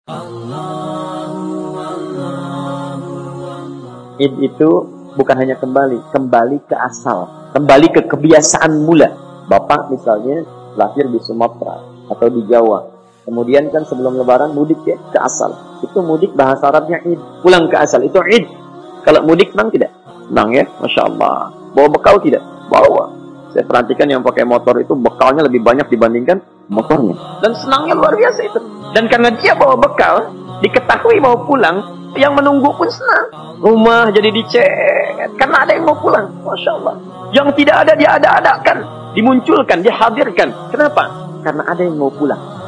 Id itu bukan hanya kembali ke asal, kembali ke kebiasaan mula. Bapak misalnya lahir di Sumatera atau di Jawa, kemudian kan sebelum lebaran mudik ya ke asal. Itu mudik bahasa Arabnya id, pulang ke asal, itu id. Kalau mudik senang tidak? Senang ya, Masya Allah. Bawa bekal tidak? Bawa. Saya perhatikan yang pakai motor itu bekalnya lebih banyak dibandingkan motornya. Dan senangnya luar biasa itu. Dan karena dia bawa bekal, diketahui mau pulang, yang menunggu pun senang. Rumah jadi dicet, karena ada yang mau pulang. Masya Allah. Yang tidak ada dia ada-adakan, dimunculkan, dihadirkan. Kenapa? Karena ada yang mau pulang.